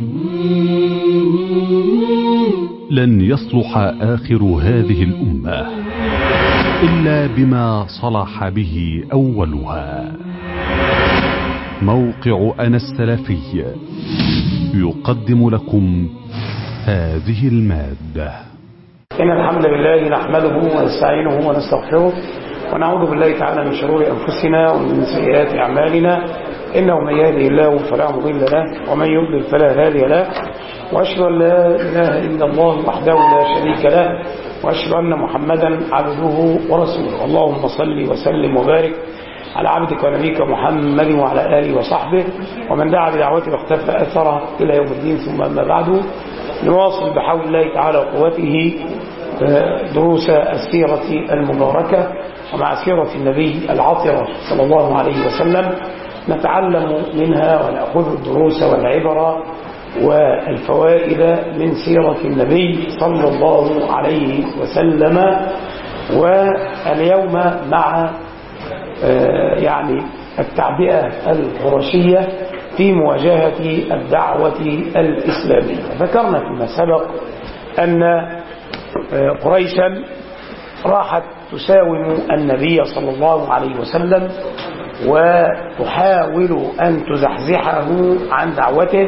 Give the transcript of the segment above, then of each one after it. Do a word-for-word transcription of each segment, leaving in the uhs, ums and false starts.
لن يصلح آخر هذه الأمة إلا بما صلح به أولها. موقع أنا السلفي يقدم لكم هذه المادة. إن الحمد لله نحمده ونستعينه ونستغفره ونعوذ بالله تعالى من شرور أنفسنا ومن سيئات أعمالنا، إنه من يهده الله فلا مضل له ومن يضلل فلا هادي له، وأشهد أن لا إله إلا الله وحده لا شريك له، وأشهد أن محمدا عبده ورسوله. اللهم صل وسلم وبارك على عبدك ونبيك محمد وعلى آله وصحبه ومن دعا بدعوته واختفى أثره إلى يوم الدين. ثم أما بعد، نواصل بحول الله تعالى وقوته دروس السيرة المباركة ومع سيرة النبي العطرة صلى الله عليه وسلم، نتعلم منها ونأخذ الدروس والعبر والفوائد من سيرة النبي صلى الله عليه وسلم. واليوم مع يعني التعبئة القرشية في مواجهة الدعوة الإسلامية. ذكرنا فيما سبق أن قريشا راحت تساوم النبي صلى الله عليه وسلم وتحاول أن تزحزحه عن دعوته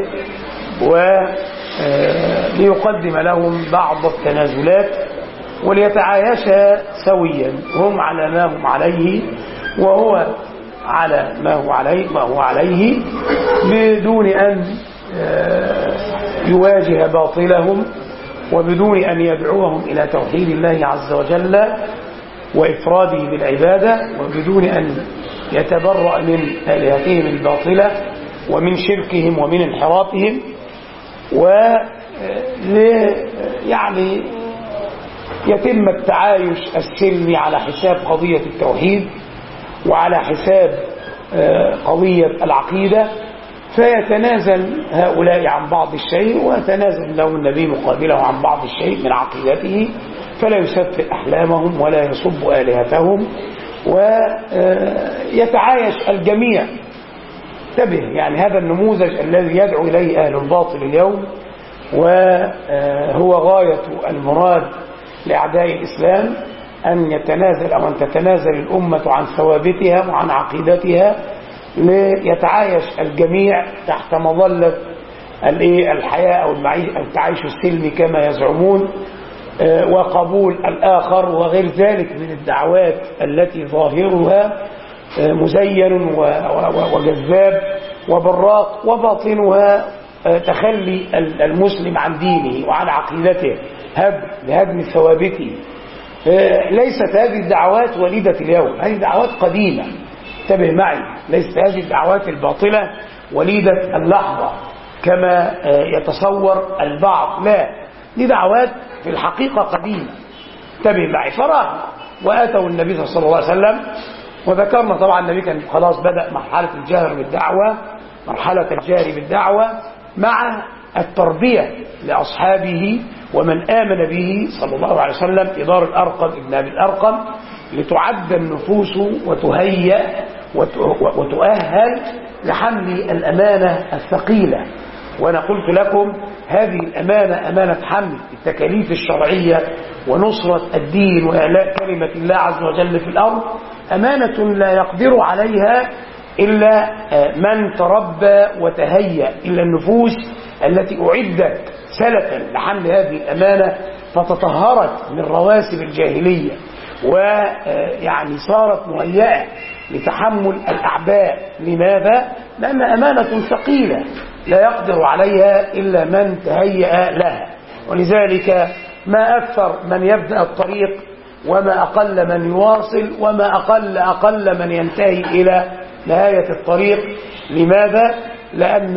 وليقدم لهم بعض التنازلات وليتعايشا سويا، هم على ما هم عليه وهو على ما هو عليه ما هو عليه بدون أن يواجه باطلهم وبدون أن يدعوهم إلى توحيد الله عز وجل وإفراده بالعبادة، وبدون أن يتبرأ من آلهتهم الباطلة ومن شركهم ومن انحرافهم، و يعني يتم التعايش السلمي على حساب قضية التوحيد وعلى حساب قضية العقيدة، فيتنازل هؤلاء عن بعض الشيء ويتنازل لهم النبي مقابله عن بعض الشيء من عقيدته، فلا يسفه أحلامهم ولا يصب آلهتهم ويتعايش الجميع. انتبه، يعني هذا النموذج الذي يدعو إليه أهل الباطل اليوم وهو غاية المراد لأعداء الإسلام، أن يتنازل أو أن تتنازل الأمة عن ثوابتها وعن عقيدتها ليتعايش الجميع تحت مظلة الحياة أو التعايش السلمي كما يزعمون، وقبول الآخر وغير ذلك من الدعوات التي ظاهرها مزين وجذاب وبراق وباطنها تخلي المسلم عن دينه وعن عقيدته لهدم ثوابته. ليست هذه الدعوات وليدة اليوم، هذه دعوات قديمة. انتبه معي، ليست هذه الدعوات الباطلة وليدة اللحظة كما يتصور البعض، لا، دي دعوات في الحقيقة قديمة. انتبه معي، فراه وآتوا النبي صلى الله عليه وسلم، وذكرنا طبعا النبي كان خلاص بدأ مرحلة الجهر بالدعوة، مرحلة الجهر بالدعوة مع التربية لأصحابه ومن آمن به صلى الله عليه وسلم في دار الأرقم ابن أبي الأرقم، لتعد النفوس وتهيأ وتؤهل لحمل الأمانة الثقيلة. وأنا قلت لكم هذه الأمانة أمانة حمل التكاليف الشرعية ونصرة الدين وإعلاء كلمة الله عز وجل في الأرض، أمانة لا يقدر عليها إلا من تربى وتهيأ، إلا النفوس التي أعدت سلفا لحمل هذه الأمانة فتطهرت من رواسب الجاهلية ويعني صارت مهيئة لتحمل الأعباء. لماذا؟ لأن أمانة ثقيلة لا يقدر عليها إلا من تهيأ لها. ولذلك ما أكثر من يبدأ الطريق وما أقل من يواصل وما أقل أقل من ينتهي إلى نهاية الطريق. لماذا؟ لأن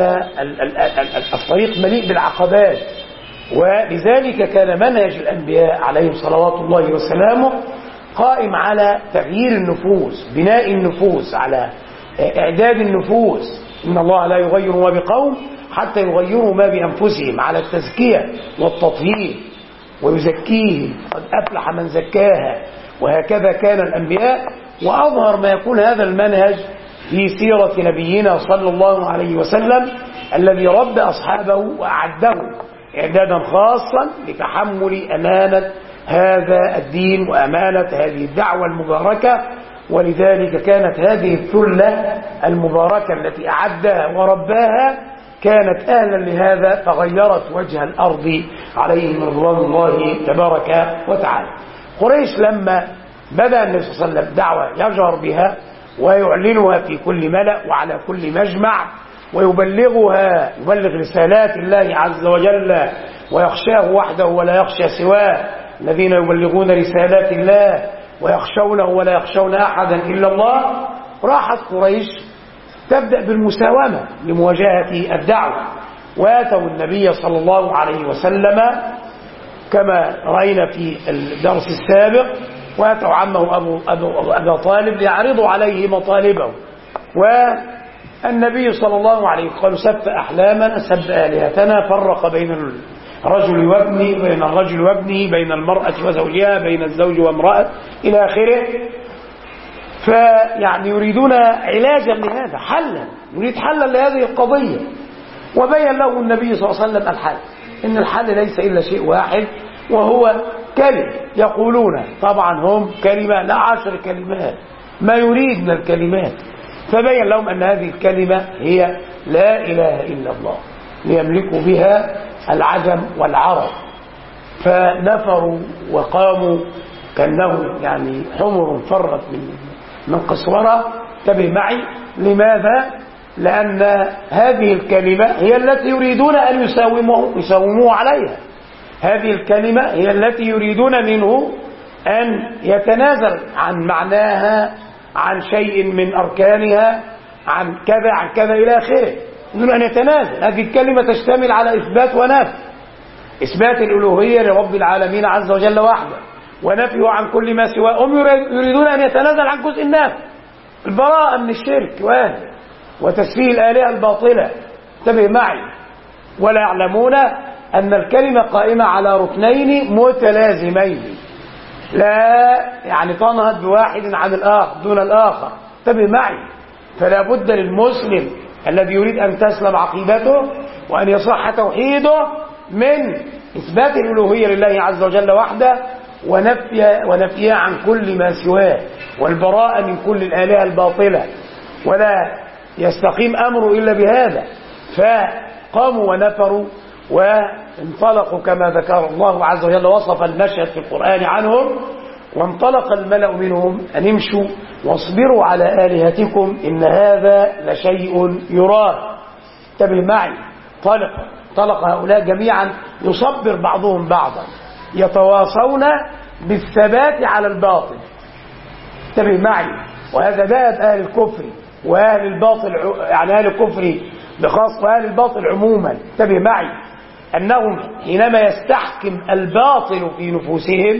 الطريق مليء بالعقبات، ولذلك كان منهج الأنبياء عليهم صلوات الله وسلامه قائم على تغيير النفوس، بناء النفوس، على إعداد النفوس. إن الله لا يغير ما بقوم حتى يغيروا ما بأنفسهم، على التزكية والتطهير ويزكيهم، قد أفلح من زكاها. وهكذا كان الأنبياء، وأظهر ما يكون هذا المنهج في سيرة نبينا صلى الله عليه وسلم الذي ربى أصحابه وأعدهم إعدادا خاصا لتحمل أمانة هذا الدين وأمانة هذه الدعوة المباركة. ولذلك كانت هذه الثلة المباركة التي أعدها ورباها كانت أهلا لهذا، فغيرت وجه الأرض عليهم رضوان الله تبارك وتعالى. قريش لما بدأ النبي صلى الله عليه وسلم دعوة يجهر بها ويعلنها في كل ملأ وعلى كل مجمع ويبلغها، يبلغ رسالات الله عز وجل ويخشاه وحده ولا يخشى سواه، الذين يبلغون رسالات الله ويخشونه ولا يخشون أحدا إلا الله. راحت قريش تبدأ بالمساومة لمواجهة الدعوة، واتوا النبي صلى الله عليه وسلم كما رأينا في الدرس السابق، واتوا عمه أبو, أبو, أبو طالب ليعرضوا عليه مطالبه، والنبي صلى الله عليه وسلم قال سب أحلامنا سب آلهتنا، فرق بين الرجل وابنه، بين الرجل وابنه، بين المرأة وزوجها، بين الزوج وامرأة إلى آخره. فيعني يريدون علاجا لهذا، حلا، يريد حلا لهذه القضية. وبين له النبي صلى الله عليه وسلم الحل، إن الحل ليس إلا شيء واحد وهو كلمة يقولون، طبعا هم كلمة لا عشر كلمات ما يريد من الكلمات، فبين لهم أن هذه الكلمة هي لا إله إلا الله ليملكوا بها العجم والعرب. فنفروا وقاموا كأنه يعني حمر فرت من من قسورة. انتبه معي، لماذا؟ لأن هذه الكلمة هي التي يريدون أن يساوموه يساوموه عليها، هذه الكلمة هي التي يريدون منه أن يتنازل عن معناها، عن شيء من أركانها، عن كذا عن كذا إلى آخره، يريدون أن يتنازل. هذه الكلمة تشتمل على إثبات ونفي، إثبات الألوهية لرب العالمين عز وجل وحده، ونفيه عن كل ما سواه. هم يريدون أن يتنازل عن جزء النفي، البراءة من الشرك وأهله وتسفيه الآلهة الباطلة. انتبه معي، ولا يعلمون أن الكلمة قائمة على ركنين متلازمين، لا يعني تنهض بواحد عن الآخر دون الآخر. انتبه معي، فلا بد للمسلم الذي يريد أن تسلم عقيدته وأن يصح توحيده من إثبات الألوهية لله عز وجل وحده، ونفي ونفيها عن كل ما سواه، والبراءة من كل الآلهة الباطلة، ولا يستقيم أمره إلا بهذا. فقاموا ونفروا وانطلقوا كما ذكر الله عز وجل، وصف المشهد في القرآن عنهم، وانطلق الملأ منهم أن امشوا واصبروا على آلهتكم إن هذا لشيء يراد. انتبه معي، طلق طلق هؤلاء جميعا يصبر بعضهم بعضا، يتواصون بالثبات على الباطل. انتبه معي، وهذا داب أهل الكفر وأهل الباطل، يعني أهل الكفر بخاصة وأهل الباطل عموما. انتبه معي، أنهم حينما يستحكم الباطل في نفوسهم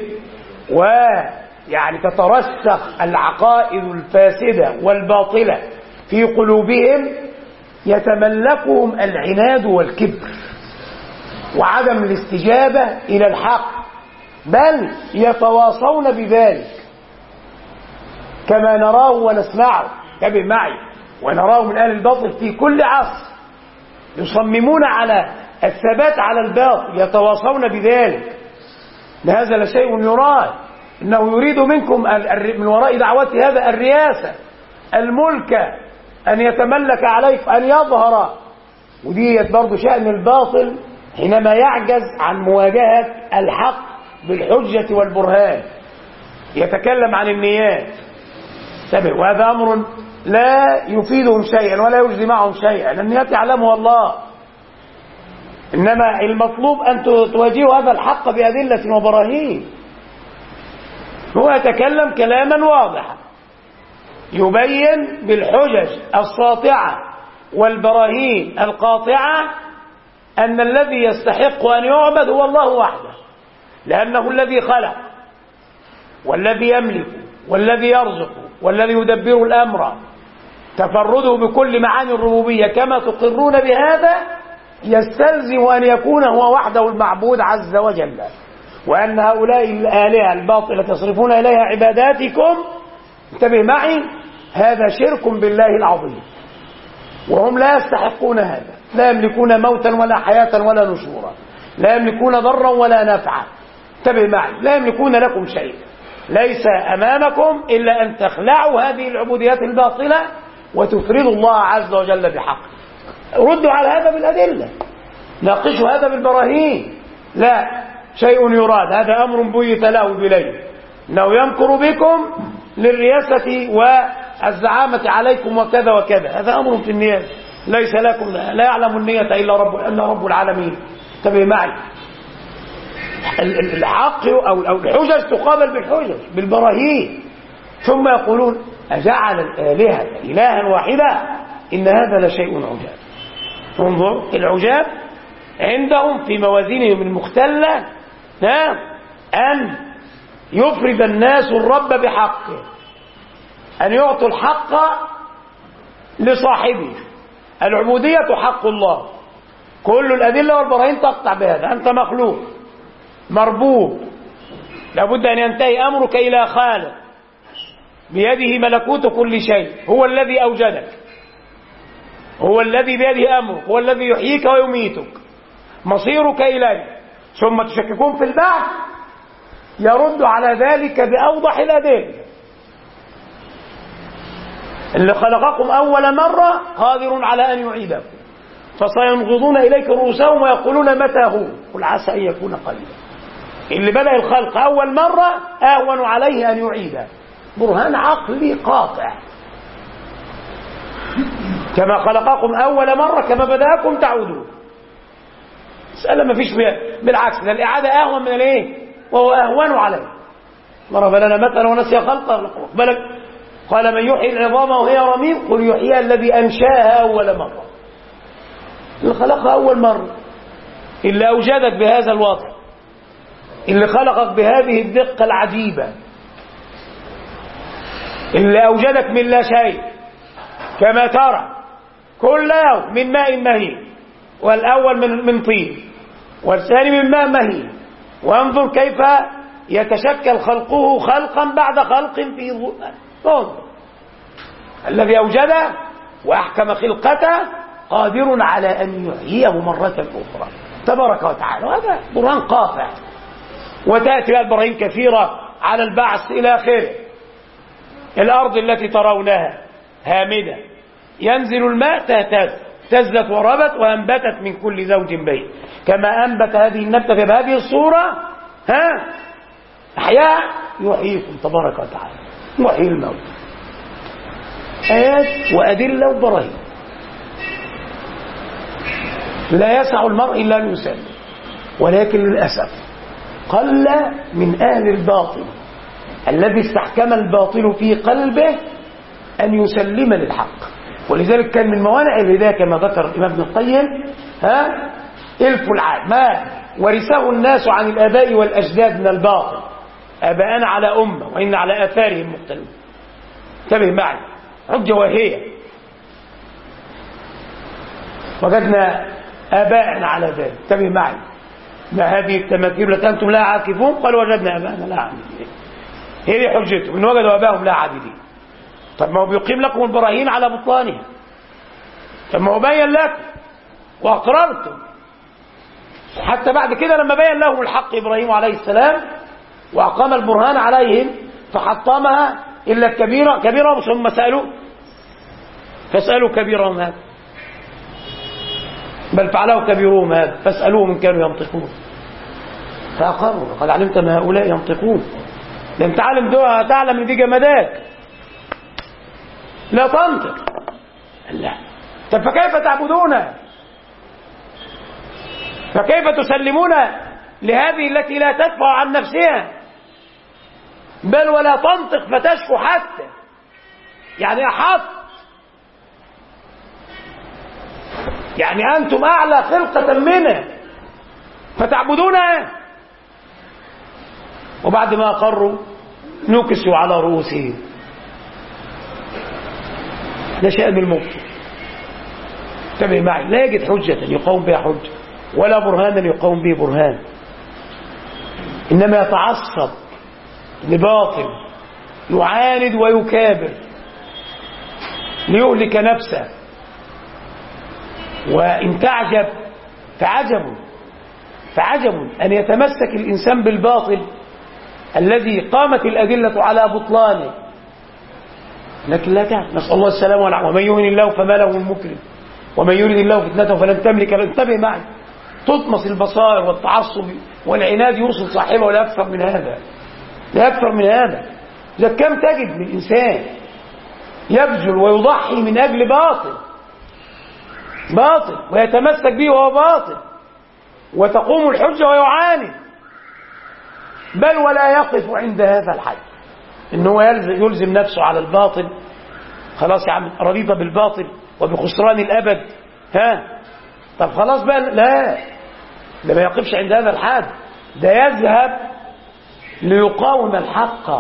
ويعني تترسخ العقائد الفاسدة والباطلة في قلوبهم، يتملكهم العناد والكبر وعدم الاستجابة إلى الحق، بل يتواصون بذلك كما نراه ونسمعه. انتبه معي، ونراه من أهل الباطل في كل عصر، يصممون على الثبات على الباطل، يتواصون بذلك. هذا لشيء يراد، إنه يريد منكم من وراء دعوة هذا الرياسة، الملك، أن يتملك عليك، أن يظهر. ودي برضو شأن الباطل حينما يعجز عن مواجهة الحق بالحجة والبرهان، يتكلم عن النيات. وهذا أمر لا يفيدهم شيئا ولا يجزي معهم شيئا، النيات يعلمها الله، إنما المطلوب أن تواجهوا هذا الحق بأدلة وبراهين. هو يتكلم كلاما واضحا يبين بالحجج الساطعة والبراهين القاطعة أن الذي يستحق أن يعبد هو الله وحده، لأنه الذي خلق والذي يملك والذي يرزق والذي يدبر الأمر، تفرده بكل معاني الربوبية كما تقرون بهذا، يستلزم أن يكون هو وحده المعبود عز وجل، وأن هؤلاء الآلهة الباطلة تصرفون إليها عباداتكم، انتبه معي، هذا شرك بالله العظيم، وهم لا يستحقون هذا، لا يملكون موتا ولا حياة ولا نشورا، لا يملكون ضرا ولا نفعا. انتبه معي، لا يملكون لكم شيء، ليس أمامكم إلا أن تخلعوا هذه العبوديات الباطلة وتفردوا الله عز وجل بحق. ردوا على هذا بالأدلة، ناقشوا هذا بالبراهين. لا شيء يراد، هذا أمر بيت له بليل، إنه يمكر بكم للرياسة والزعامة عليكم وكذا وكذا، هذا أمر في النية، ليس لكم، لا يعلم النية إلا رب إلا رب العالمين. انتبه معي، الحق أو الحجج تقابل بالحجج بالبراهين، ثم يقولون أجعل الآلهة إلها واحدا إن هذا لشيء عجاب. انظر العجاب عندهم في موازينهم المختلة أن يفرد الناس الرب بحقه، أن يعطوا الحق لصاحبه. العبودية حق الله، كل الأدلة والبراهين تقطع بهذا. أنت مخلوق مربوب، لابد أن ينتهي أمرك إلى خالق بيده ملكوت كل شيء، هو الذي أوجدك، هو الذي بيده أمرك، هو الذي يحييك ويميتك، مصيرك إليه. ثم تشككون في البعث، يرد على ذلك بأوضح الأدلة. اللي خلقكم أول مرة قادر على أن يعيدكم، فسينغضون إليك رؤوسهم ويقولون متى هو، قل عسى أن يكون قريبا. اللي بدأ الخلق أول مرة أهون عليه أن يعيده، برهان عقلي قاطع. كما خلقكم أول مرة كما بدأكم تعودون. مسألة ما فيش بها، بالعكس ده الإعادة أهون من الإيه، وهو أهون عليه. ضرب لنا مثلا ونسي خلقه، بالك قال من يحيي العظام وهي رميم، قل يحييها الذي أنشاها أول مرة. اللي خلقها أول مرة، اللي أوجدك بهذا الوضع، اللي خلقك بهذه الدقة العجيبة، اللي أوجدك من لا شيء كما ترى كل يوم من ماء مهين، والأول من من طين والثاني من ماء مهين، وانظر كيف يتشكل خلقه خلقا بعد خلق في انظر. الذي أوجده وأحكم خلقته قادر على أن يحييه مرة أخرى تبارك وتعالى، وهذا برهان قاطع. وتأتي البراهين كثيرة على البعث إلى آخره. الأرض التي ترونها هامدة ينزل الماء تهتز، اهتزت وربت وأنبتت من كل زوج بهيج، كما أنبت هذه النبتة بهذه الصورة ها أحياء يحييكم تبارك وتعالى، يحيي الموت. آيات وأدلة وبراهين لا يسع المرء إلا أن يسلم، ولكن للأسف قل من أهل الباطل الذي استحكم الباطل في قلبه أن يسلم للحق. ولذلك كان من موانع الهداية كما ذكر الإمام ابن القيم ها إلف العاد، ما ورثه الناس عن الآباء والأجداد من الباطل، آباءنا على أمة وإن على آثارهم مختلفة. انتبه معي، حجة وهي وجدنا آباءنا على ذلك. انتبه معي، ما هذه التماثيل التي أنتم لا عاكفون؟ قالوا وجدنا آباءنا لا عابدين. هي دي حجتهم، إن وجدوا آباءهم لا عابدين. طب ما هو بيقيم لكم البراهين على بطلانها، طب ما هو بين لكم وأقررتم. حتى بعد كده لما بين لهم الحق إبراهيم عليه السلام وأقام البرهان عليهم فحطمها إلا الكبيرة كبيرهم، ثم سألوا فاسألوا كبيرهم هذا، بل فعلوا كبيرهم هذا فاسألوهم إن كانوا ينطقون، فأقروا. قد علمت ما هؤلاء ينطقون، لم تعلم دعاء تعلم ان دي جمادات لا تنطق. لا، طب فكيف تعبدون؟ فكيف تسلمون لهذه التي لا تدفع عن نفسها بل ولا تنطق فتشكو حتى، يعني أحط، يعني أنتم أعلى خلقة منها فتعبدونها؟ وبعد ما أقروا نكسوا على رؤوسهم. ده شأن المبطل. انتبه معي، لا يجد حجة يقوم بها حجة ولا برهانا يقوم به برهان، إنما يتعصب لباطل، يعاند ويكابر ليهلك نفسه. وإن تعجب فعجب فعجب أن يتمسك الإنسان بالباطل الذي قامت الأدلة على بطلانه، لكن لا تعلم. نسأل الله السلامة والعافية. ومن يهن الله فما له من مكرم ومن يريد الله فتنته فلن تملك له. انتبه معي، تطمس البصائر والتعصب والعناد يوصل صاحبه ولا أكثر من هذا، لا أكثر من هذا. إذا كم تجد من إنسان يبذل ويضحي من أجل باطل باطل ويتمسك به وهو باطل، وتقوم الحجة ويعاند، بل ولا يقف عند هذا الحد إنه يلزم نفسه على الباطل. خلاص يا عم رضيت بالباطل وبخسران الأبد، ها طب خلاص بقى، لا، ده ما يقفش عند هذا الحد، ده يذهب ليقاوم الحق.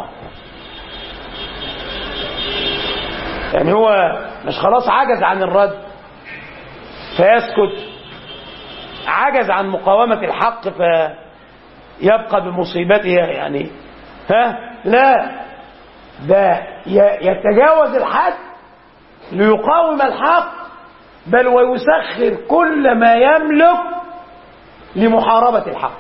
يعني هو مش خلاص عجز عن الرد فيسكت، عجز عن مقاومة الحق فيبقى بمصيبته يعني، ها لا، ده يتجاوز الحد ليقاوم الحق، بل ويسخر كل ما يملك لمحاربة الحق.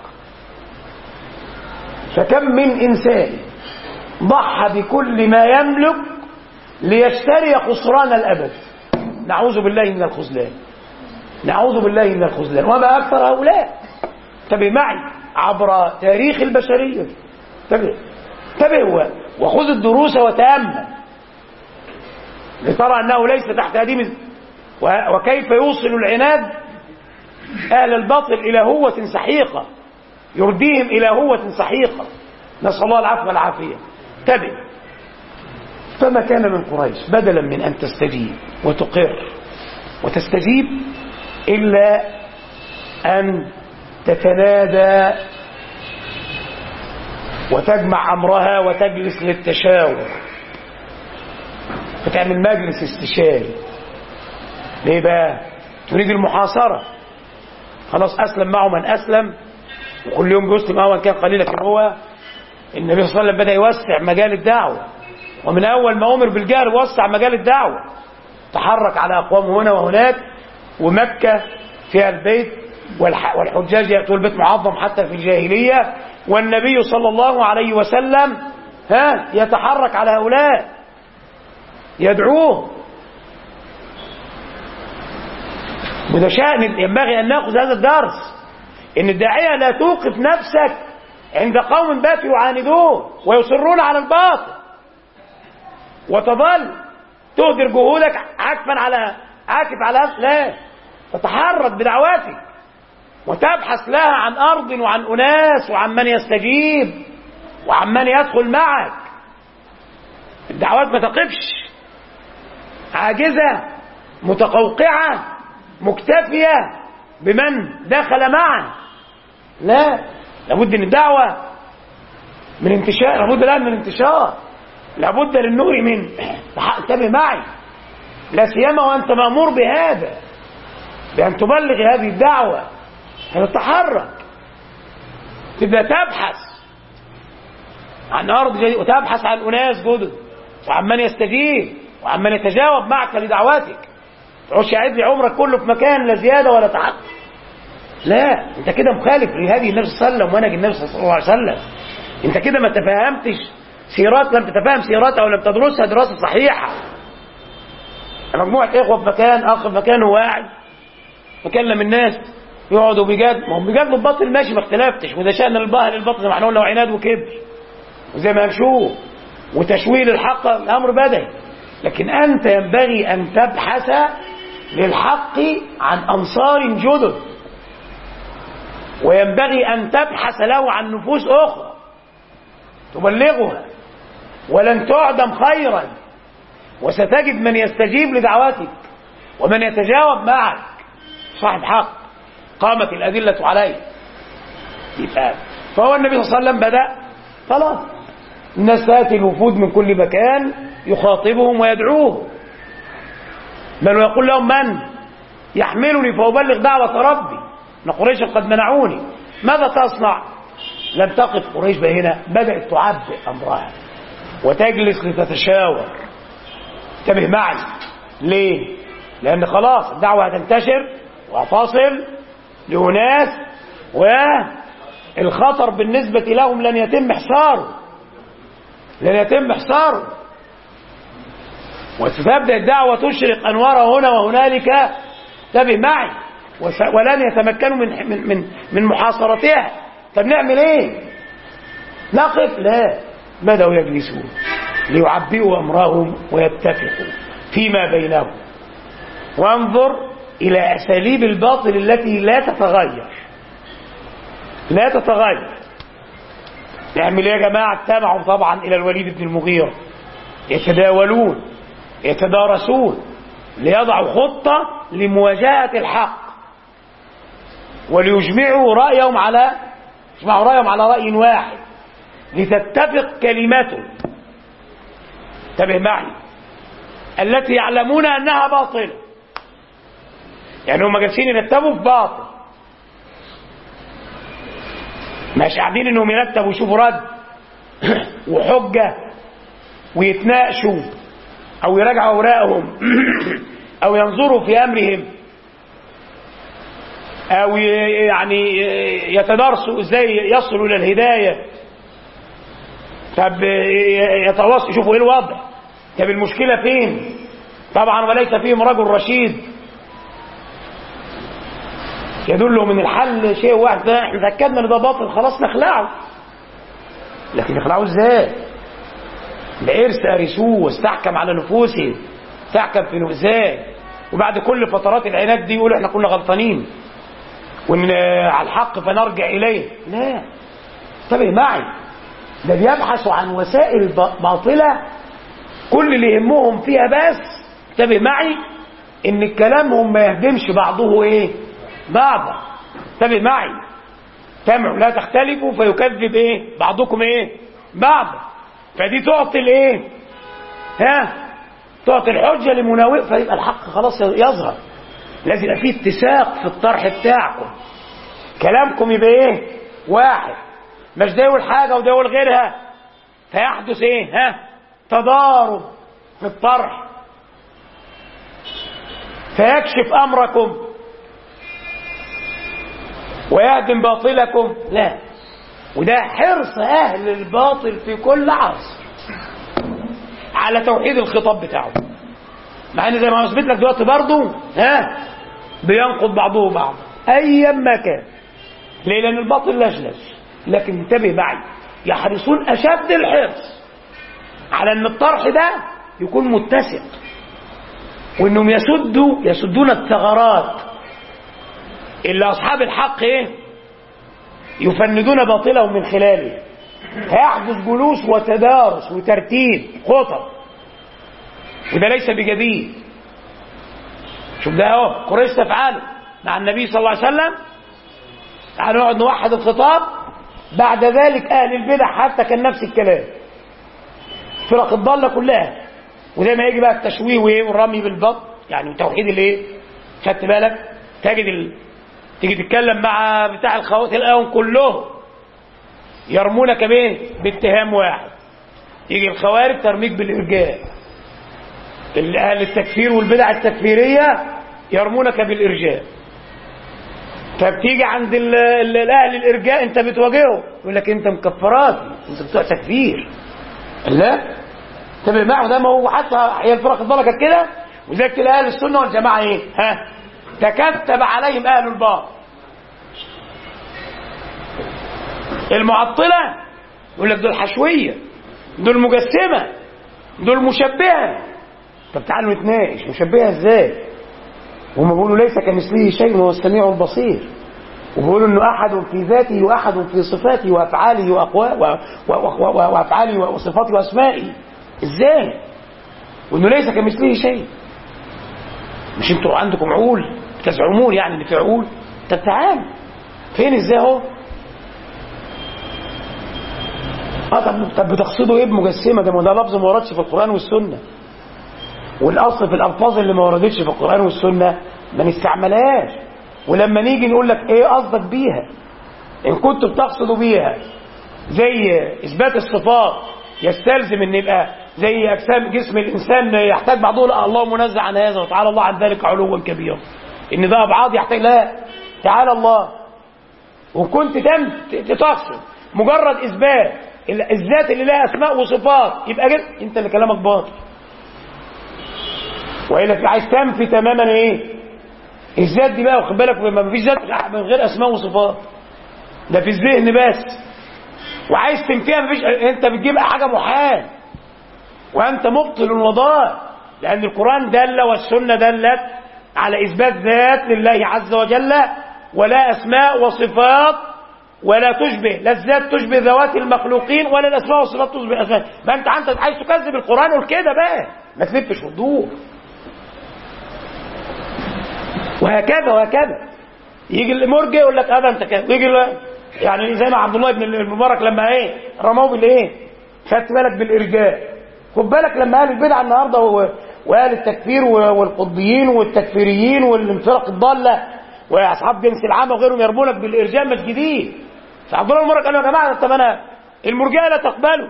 فكم من إنسان ضحى بكل ما يملك ليشتري خسران الأبد. نعوذ بالله من الخذلان، نعوذ بالله من الخذلان. وما أكثر هؤلاء. انتبه معي عبر تاريخ البشرية، انتبه انتبه وخذ الدروس وتأمل لترى أنه ليس تحت هديم، وكيف يوصل العناد أهل الباطل إلى هوة سحيقة، يرديهم إلى هوة سحيقة، نسأل الله العفو والعافية. انتبه. فما كان من قريش بدلا من أن تستجيب وتقر وتستجيب إلا أن تتنادى وتجمع أمرها وتجلس للتشاور، فتعمل مجلس استشاري. ليه بقى؟ تريد المحاصرة. خلاص أسلم معه من أسلم، وكل يوم بيسلم أول كان قليلا. لكن هو النبي صلى الله عليه وسلم بدأ يوسع مجال الدعوة، ومن أول ما أمر بالجهر وسع مجال الدعوة، تحرك على أقوام هنا وهناك. ومكة فيها البيت والحجاج يأتوا البيت معظم حتى في الجاهلية، والنبي صلى الله عليه وسلم ها يتحرك على هؤلاء يدعوه. وده شأن ينبغي أن نأخذ هذا الدرس، إن الداعية لا توقف نفسك عند قوم باتوا يعاندون ويصرون على الباطل وتظل تهدر جهودك عاكفا على عاكف على لا، تتحرك بدعواتك وتبحث لها عن أرض وعن أناس وعن من يستجيب وعن من يدخل معك. الدعوات ما تقفش عاجزة متقوقعة مكتفية بمن دخل معه، لا، لابد من الدعوة من انتشار، لابد الآن من انتشار، لابد للنور من. انتبه معي، لا سيما وأنت مأمور بهذا، بأن تبلغ هذه الدعوة، تتحرك، تبدأ تبحث عن أرض جديدة وتبحث عن أناس جدد وعن من يستجيب وعن من يتجاوب معك لدعواتك. تعوش عيد لي عمرك كله في مكان لا زيادة ولا تعقل، لا، انت كده مخالف لهدي النبي صلى الله عليه وسلم ومنهج النبي صلى الله عليه وسلم. انت كده ما تفهمتش سيرات، لم تتفهم سيرات او لم تدرسها دراسة صحيحة. مجموعة اخوة في مكان، اخ في مكان، هو قاعد بكلم الناس يقعدوا بجد، ما هم بجد الباطل ماشي ما اختلفتش، وده شأن الباطل الباطل زي ما احنا قلنا، وعناد وكبر وزي ما هنشوف وتشويه الحق، الامر بدهي. لكن انت ينبغي ان تبحث للحق عن انصار جدد، وينبغي ان تبحث له عن نفوس اخرى تبلغها، ولن تعدم خيرا، وستجد من يستجيب لدعوتك ومن يتجاوب معك، صاحب حق قامت الأدلة عليه. فهو النبي صلى الله عليه وسلم بدأ، خلاص الناس تأتي الوفود من كل مكان يخاطبهم ويدعوهم، بل ويقول لهم من يحملني فأبلغ دعوة ربي، إن قريش قد منعوني، ماذا تصنع؟ لم تقف قريش هنا، بدأت تعبئ أمرها وتجلس لتتشاور. انتبه معي، ليه؟ لأن خلاص الدعوة هتنتشر وهتصل لأناس والخطر بالنسبة لهم لن يتم حصاره، لن يتم حصاره، وستبدأ الدعوة تشرق أنوارها هنا وهنالك، انتبه معي، ولن يتمكنوا من من من, من محاصرتها. طب نعمل ايه؟ نقف؟ لا، بدأوا يجلسون ليعبئوا أمرهم ويتفقوا فيما بينهم. وانظر إلى أساليب الباطل التي لا تتغير، لا تتغير. نعمل ايه يا جماعة؟ اجتمعوا طبعا إلى الوليد بن المغيرة، يتداولون يتدارسون ليضعوا خطة لمواجهة الحق، وليجمعوا رأيهم على يجمعوا رأيهم على رأي واحد لتتفق كلمته. انتبه معي، التي يعلمون أنها باطلة، يعني هم جالسين يرتبوا في باطل، مش قاعدين انهم يرتبوا ويشوفوا رد وحجة ويتناقشوا او يراجعوا اوراقهم او ينظروا في امرهم او يعني يتدارسوا ازاي يصلوا الى الهداية. طب يتواصلوا يشوفوا ايه الوضع، طب المشكلة فين. طبعا وليس فيهم رجل رشيد يدل من الحل شيء واحد، احنا تأكدنا ان ده باطل خلاص نخلعه. لكن نخلعه ازاي؟ بإرث أرثوه واستحكم على نفوسهم، استحكم في ازاي؟ وبعد كل فترات العناد دي يقولوا احنا كنا غلطانين وان على الحق فنرجع اليه. لا، انتبه معي، ده بيبحثوا عن وسائل باطلة كل اللي يهمهم فيها بس، انتبه معي، ان كلامهم ما يهدمش بعضه ايه بعضا. انتبه معي، سمعوا لا تختلفوا فيكذب ايه بعضكم ايه بعضا. فدي تعطي الايه ها تعطي الحجة لمناوئ، فيبقى الحق خلاص يظهر. لازم يبقى فيه اتساق في الطرح بتاعكم، كلامكم يبقى ايه واحد، مش ده يقول حاجة وده يقول غيرها، فيحدث ايه ها تضارب في الطرح فيكشف امركم ويهدم باطلكم. لا، وده حرص اهل الباطل في كل عصر على توحيد الخطاب بتاعه، مع ان زي ما اثبت لك دلوقتي برضه ها بينقض بعضه بعض ايا ما كان. ليه؟ لان الباطل لجلج. لكن انتبه معي، يحرصون اشد الحرص على ان الطرح ده يكون متسق، وانهم يسدوا يسدون الثغرات اللي اصحاب الحق ايه يفندون باطلهم من خلاله. هيحدث جلوس وتدارس وترتيب خطط، وده ليس بجديد. شوف ده اهو قريش تفعله مع النبي صلى الله عليه وسلم، تعالوا نقعد نوحد الخطاب. بعد ذلك اهل البدع حتى كان نفس الكلام، فرق الضاله كلها. وزي ما يجي بقى التشويه وايه والرمي بالبط يعني وتوحيد الايه، خدت بالك؟ تجد ال... تيجي تتكلم مع بتاع الخوات الآن كلهم يرمونك بايه باتهام واحد. يجي الخوارج ترميك بالإرجاء، اهل التكفير والبدع التكفيرية يرمونك بالإرجاء. فبتيجي عند الاهل الإرجاء انت بتواجهه يقول لك انت مكفرات، انت بتوع تكفير. لا، تبقى معه ده. ما هو حتى هي الفرق الضاله كانت كده، وزي كده اهل السنه والجماعه ايه ها تكتب عليهم اهل الباطل. المعطله يقول لك دول حشويه، دول مجسمه، دول مشبهه. طب تعالوا نتناقش، مشبهه ازاي؟ وهم بيقولوا ليس كمثله شيء وهو السميع البصير، وبيقولوا انه احد في ذاته واحد في صفاته وافعاله واقواله وافعاله وصفاته واسمائه. ازاي؟ وانه ليس كمثله شيء. مش انتوا عندكم عقول تزعمون يعني ان في عقول؟ طب تعال فين ازاي اهو؟ اه طب طب بتقصدوا ايه بمجسمه؟ ده ما ده لفظ ما وردش في القران والسنه، والاصل في الالفاظ اللي ما وردتش في القران والسنه ما نستعملهاش. ولما نيجي نقول لك ايه قصدك بيها، ان كنت بتقصدوا بيها زي اثبات الصفات يستلزم ان يبقى زي أجسام جسم الإنسان يحتاج بعضه، لا الله منزع عن هذا وتعالى الله عن ذلك علوا كبيرا، إن ده أبعاد يحتاج، لا تعالى الله. وكنت تم تتقصد مجرد إثبات الذات اللي لها أسماء وصفات يبقى جد أنت اللي كلامك باطل. وإلا عايز تنفي تماما إيه الذات دي بقى، واخد بالك ما فيش ذات من غير أسماء وصفات، ده في الذهن بس. وعايز تنفيها ما فيش، أنت بتجيب حاجة محال وأنت مبطل وضال، لأن القرآن دل والسنة دلت على إثبات ذات لله عز وجل، ولا أسماء وصفات ولا تشبه، لا الذات تشبه ذوات المخلوقين ولا الأسماء والصفات تشبه أسماء. ما أنت أنت عايز تكذب القرآن قول كده بقى، ما تلفش وتدور. وهكذا وهكذا يجي المرجع يقول لك هذا أنت كذا، ويجي يعني زي ما عبد الله بن المبارك لما إيه رموه بالإيه، خدت بالك بالإرجاء. خد بالك لما قال البدع النهارده وقال التكفير والقطبيين والتكفيريين والانفراق الضاله واصحاب جنس العامه وغيرهم يرمونك بالارجاء مسجدين. فعبد الله المبارك قال يا جماعه طب انا المرجئه لا تقبله،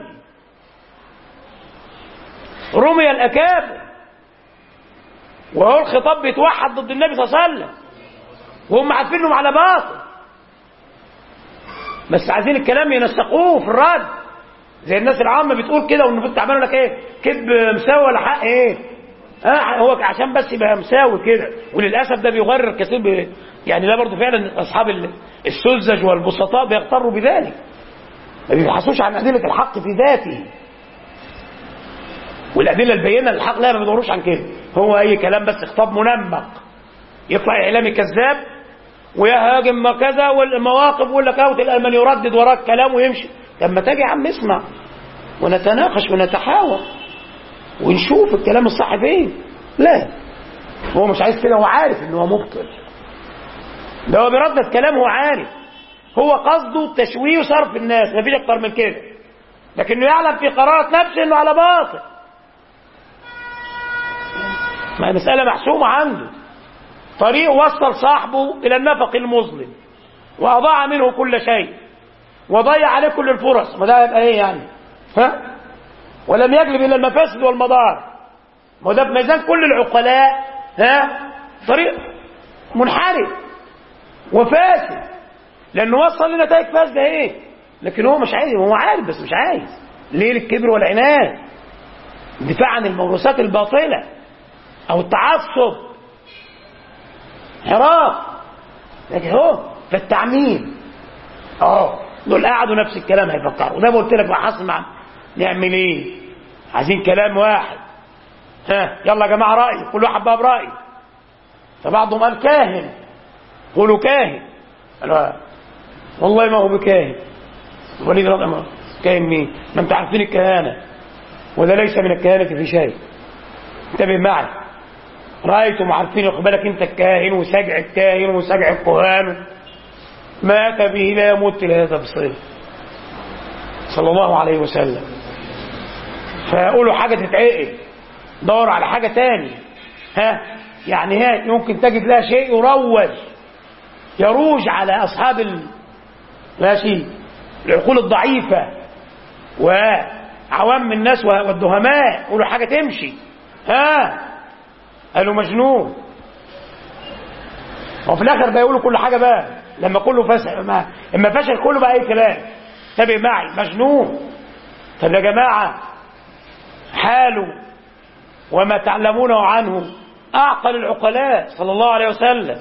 رمي الاكابر وهو الخطاب بيتوحد ضد النبي صلى الله عليه وسلم وهم عارفين انهم على باطل، بس عايزين الكلام ينسقوه في الرد زي الناس العامه بتقول كده، والنفوس تعبانه لك ايه كذب مساوي ولا حق ايه، اه هو عشان بس يبقى مساوي كده. وللاسف ده بيغرر كثير ب... يعني ده برضه فعلا اصحاب السذج والبسطاء بيغتروا بذلك، ما بيبحثوش عن ادله الحق في ذاته والادله البينه للحق، لا ما بيدوروش عن كده، هو اي كلام بس خطاب منمق يطلع اعلامي كذاب ويهاجم كذا والمواقف ويقول لك اوت من يردد وراك كلام ويمشي. طب ما تجي يا عم اسمع ونتناقش ونتحاور ونشوف الكلام الصح فين. لا هو مش عايز كده، هو عارف ان هو مبطل، ده هو بيردد كلام هو عارف، هو قصده تشويه وصرف الناس، ما فيش اكتر من كده، لكنه يعلم في قرارة نفسه انه على باطل. ما المسألة محسومة عنده، طريق وصل صاحبه الى النفق المظلم واضاع منه كل شيء وضيع عليه كل الفرص، ما ده يبقى ايه يعني ها؟ ولم يجلب الى المفاسد والمضار، ما ده في ميزان كل العقلاء ها طريق منحرف وفاسد، لانه وصل لنتائج فاسده ايه، لكن هو مش عايز، هو عارف بس مش عايز. ليه؟ الكبر والعناد، الدفاع عن الموروثات الباطله او التعصب، حراك. لكن هو في التعميم اه دول قعدوا نفس الكلام هيفكروا، وده قلت لك بقى حصل مع نعمل ايه؟ عايزين كلام واحد، ها يلا يا جماعه راي، كل واحد بقى براي. فبعضهم قال كاهن، قولوا كاهن، قالوا والله ما هو بكاهن. وليد رضي كاهن مين؟ ما انتوا عارفين الكهانه، وده ليس من الكهانه في شيء، انتبه معي. رايتم عارفين، واخد بالك انت الكاهن وسجع الكاهن وسجع الكهان ما اتى به لا يموت لهذا بصير صلى الله عليه وسلم. فيقولوا حاجه تتعقل، دور على حاجه تاني، ها يعني ها يمكن تجد لها شيء يروج يروج على اصحاب ال... ماشي العقول الضعيفه وعوام الناس والدهماء، يقولوا حاجه تمشي، ها قالوا مجنون، وفي الاخر بيقولوا كل حاجه بقى لما كله فشل، ما اما فشل كله بقى اي كلام. تابع معي، مجنون. طب يا جماعه حاله وما تعلمونه عنه اعقل العقلاء صلى الله عليه وسلم،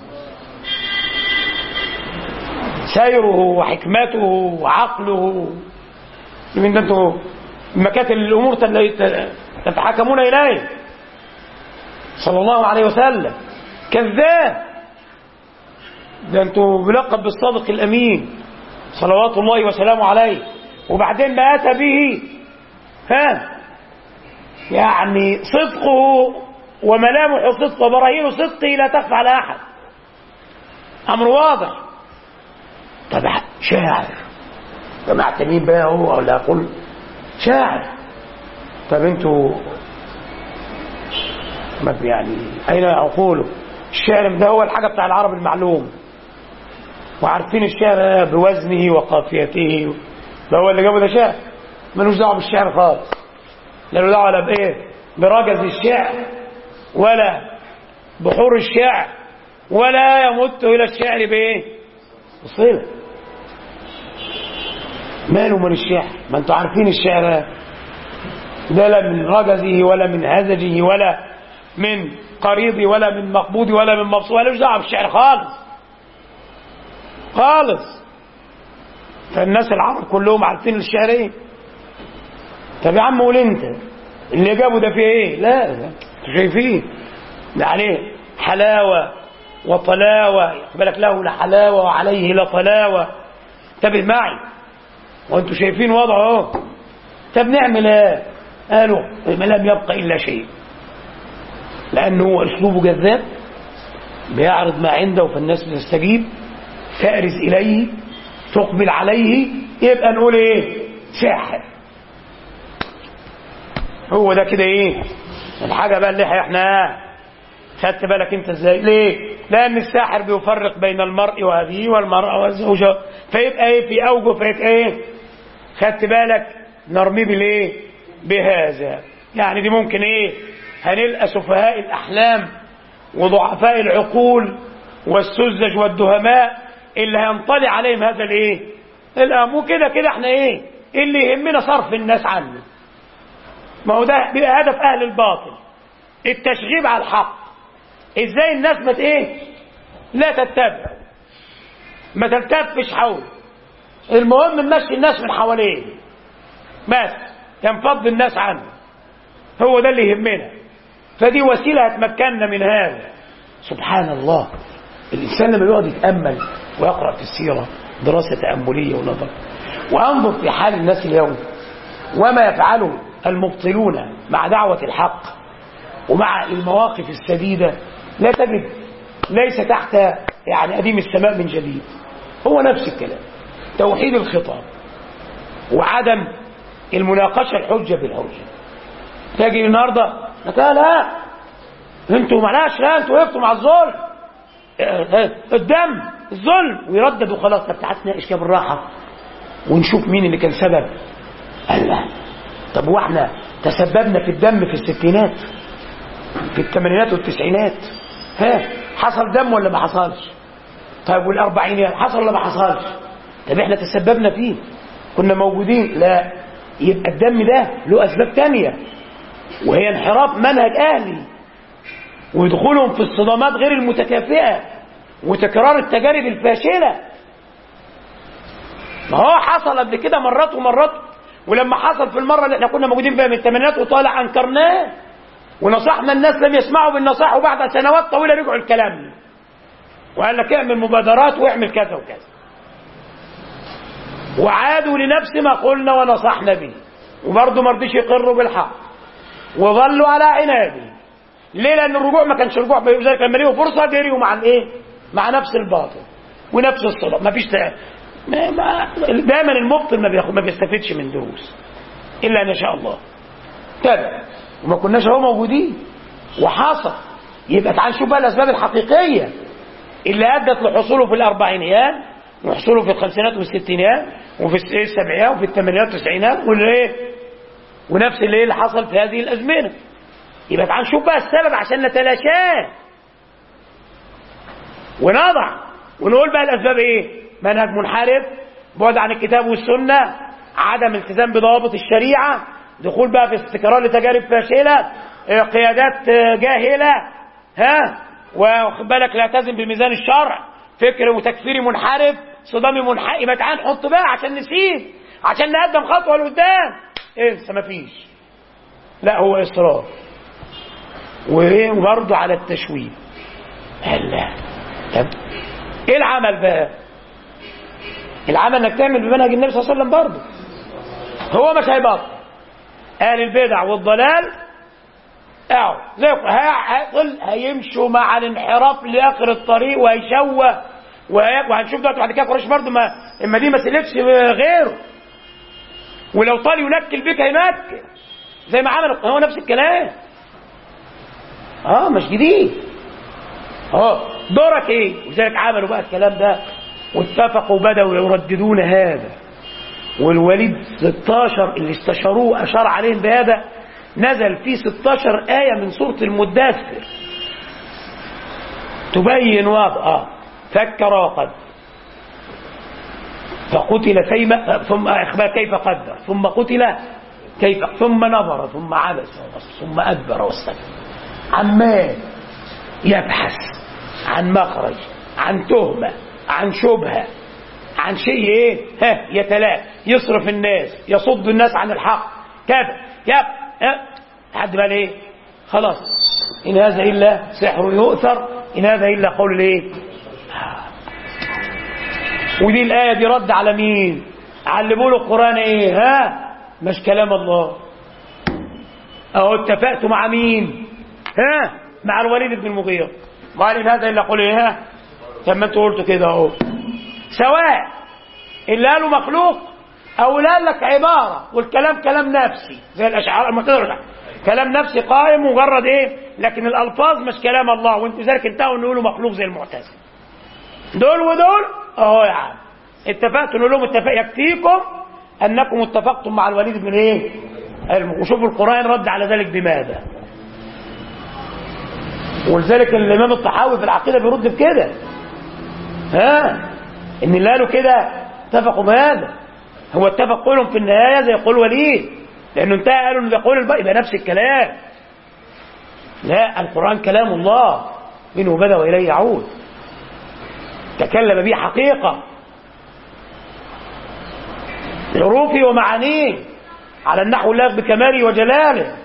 سيره وحكمته وعقله من انتم مكاتب الامور تتحكمون اليه صلى الله عليه وسلم. كذاب، ده انتوا بلقب بالصادق الامين صلوات الله وسلامه عليه، وبعدين ما اتى به ها يعني صدقه وملامح صدقه وبراهين صدقه لا تخفى على احد، امر واضح. طب شاعر جماعه مين بقى هو، ولا اقول شاعر؟ طب انتوا ما يعني اين عقوله؟ الشعر ده هو الحاجه بتاع العرب المعلوم، وعارفين الشعر بوزنه وقافيته، فهو اللي جابه ده شعر، ملوش دعوه بالشعر خالص. لا له دعوة ولا بإيه برجز الشعر ولا بحور الشعر ولا يمت إلى الشعر بإيه بصيلة. ماله من الشعر؟ ما انتوا عارفين الشعر ده لا من رجزه ولا من هزجه ولا من قريضي ولا من مقبوضي ولا من مبسوط، ولا دعوه بالشعر خالص خالص. فالناس العرب كلهم عارفين الشعر ايه. طب يا عم قول انت اللي جابه ده فيه ايه؟ لا انتوا شايفين ده عليه حلاوه وطلاوه، بالك له لحلاوه وعليه لطلاوه. انتبه معي وانتوا شايفين وضعه اهو. طب نعمل ايه؟ قالوا ما لم يبقى الا شيء، لانه اسلوبه جذاب بيعرض ما عنده فالناس بتستجيب، تأرز اليه تقبل عليه، يبقى نقول ايه؟ ساحر. هو ده كده ايه الحاجه بقى اللي احنا خدت بالك انت ازاي؟ ليه؟ لان الساحر بيفرق بين المرء وهذه والمرأة والزوجة، فيبقى ايه في اوجه، فيبقى ايه خدت بالك نرميه بالايه بهذا. يعني دي ممكن ايه هنلقى سفهاء الاحلام وضعفاء العقول والسذج والدهماء اللي هينطلي عليهم هذا الايه الامر. كده كده احنا ايه اللي يهمنا صرف الناس عنه. ما هو ده بيبقى هدف اهل الباطل، التشغيب على الحق. ازاي الناس ما ايه لا تتبع، ما تلتفش حول، المهم نمشي الناس من حواليه بس ينفض الناس عنه، هو ده اللي يهمنا. فدي وسيله هتمكننا من هذا. سبحان الله، الانسان لما يقعد يتامل ويقرا في السيره دراسه تامليه ونظر وانظر في حال الناس اليوم وما يفعله المبطلون مع دعوه الحق ومع المواقف السديده، لا تجد ليس تحت يعني أديم السماء من جديد. هو نفس الكلام، توحيد الخطاب وعدم المناقشة الحجة بالحجة. تجي النهاردة لا لا انتوا معلاش، لا انتوا وقفتوا مع الظلم الدم الظلم، ويرددوا خلاص. طب تعال نتناقش كده بالراحة ونشوف مين اللي كان سبب. قال لا، طب واحنا تسببنا في الدم في الستينات في الثمانينات والتسعينات، ها حصل دم ولا ما حصلش؟ طيب والاربعينات حصل ولا ما حصلش؟ طب احنا تسببنا فيه، كنا موجودين؟ لا. يبقى الدم ده له اسباب تانية، وهي انحراف منهج اهلي ودخولهم في الصدامات غير المتكافئة وتكرار التجارب الفاشلة. ما هو حصل قبل كده مرات ومرات، ولما حصل في المرة اللي احنا كنا موجودين فيها من الثمانينات وطالع انكرناه ونصحنا الناس لم يسمعوا بالنصائح، وبعد سنوات طويلة رجعوا الكلام وقال لك اعمل مبادرات واعمل كذا وكذا، وعادوا لنفس ما قلنا ونصحنا به، وبرضه ما رضيش يقروا بالحق وظلوا على عناده. ليه؟ لان الرجوع ما كانش رجوع بذلك، لما لقوا فرصه جريوا مع الايه مع نفس الباطل ونفس الصلاه. ما فيش دايما المبطل ما بياخد ما بيستفيدش من دروس الا ان شاء الله تابع، وما كناش هو موجودين وحصل. يبقى تعال نشوف بقى الاسباب الحقيقيه اللي ادت لحصوله في الاربعينيات وحصوله في الخمسينات والستينات وفي السبعينات وفي الثمانينات والتسعينات والايه ونفس اللي اللي حصل في هذه الازمنه. يبقى تعال نشوف بقى السبب عشان نتلاشاه ونضع ونقول بقى الاسباب ايه. منهج منحرف، بعد عن الكتاب والسنه، عدم التزام بضوابط الشريعه، دخول بقى في استكرار لتجارب فاشله، قيادات جاهله، ها واخد بالك لا تزن بميزان الشرع، فكر وتكفيري منحرف، صدامي منحرف. يبقى تعال نحط بقى عشان نسيب، عشان نقدم خطوه لقدام. انسى مفيش، لا هو اصرار وبرضه على التشويه. هلا طب ايه العمل بقى؟ العمل انك تعمل بمنهج النبي صلى الله عليه وسلم برضه. هو مش هيبطل اهل البدع والضلال اهو زي هيقول هيمشوا مع الانحراف لاخر الطريق وهيشوه، وهنشوف دلوقتي بعد كده قريش برضه ما اما دي ما سلكش غيره، ولو طال ينكل بك هينكل زي ما عمل. هو نفس الكلام، اه مش جديد. اه دورك ايه؟ وذلك عملوا بقى الكلام ده واتفقوا بدأوا يرددون هذا. والوليد ستاشر اللي استشاروه اشار عليهم بهذا، نزل فيه ستاشر آية من سورة المدثر تبين وضع فكر وقدر فقتل ثم ثم أخبر كيف قدر ثم قتل كيف ثم نظر ثم عبس ثم أدبر واستكبر عمال يبحث عن مخرج عن تهمة عن شبهة عن شيء ايه ها يتلا يصرف الناس يصد الناس عن الحق كذا يب حد بقى ايه خلاص إن هذا إلا سحر يؤثر إن هذا إلا قول الايه ودي الآية دي رد على مين علموا له القرآن ايه ها مش كلام الله اهو اتفقتوا مع مين ها مع الوليد بن المغيرة قال إن هذا إلا قول ايه ها لما انتوا قلتوا كده اهو سواء اللي قاله مخلوق او اللي قال لك عبارة والكلام كلام نفسي زي الاشعار المعتزلة كلام نفسي قائم مجرد ايه لكن الالفاظ مش كلام الله وانتوا ذلك انتهوا نقولوا مخلوق زي المعتزلة دول ودول اهو يا عم اتفقتوا نقول لهم اتفق يكفيكم انكم اتفقتم مع الوليد بن ايه وشوفوا القرآن رد على ذلك بماذا ولذلك الامام الطحاوي في العقيدة بيرد بكده ها ان اللي قالوا كده اتفقوا بهذا هو اتفق قولهم في النهاية زي قول وليد لانه انتهى قالوا ان ده قول الباقي يبقى نفس الكلام لا القرآن كلام الله منه بدأ وإليه يعود تكلم به حقيقة حروفه ومعانيه على النحو اللائق بكماله وجلاله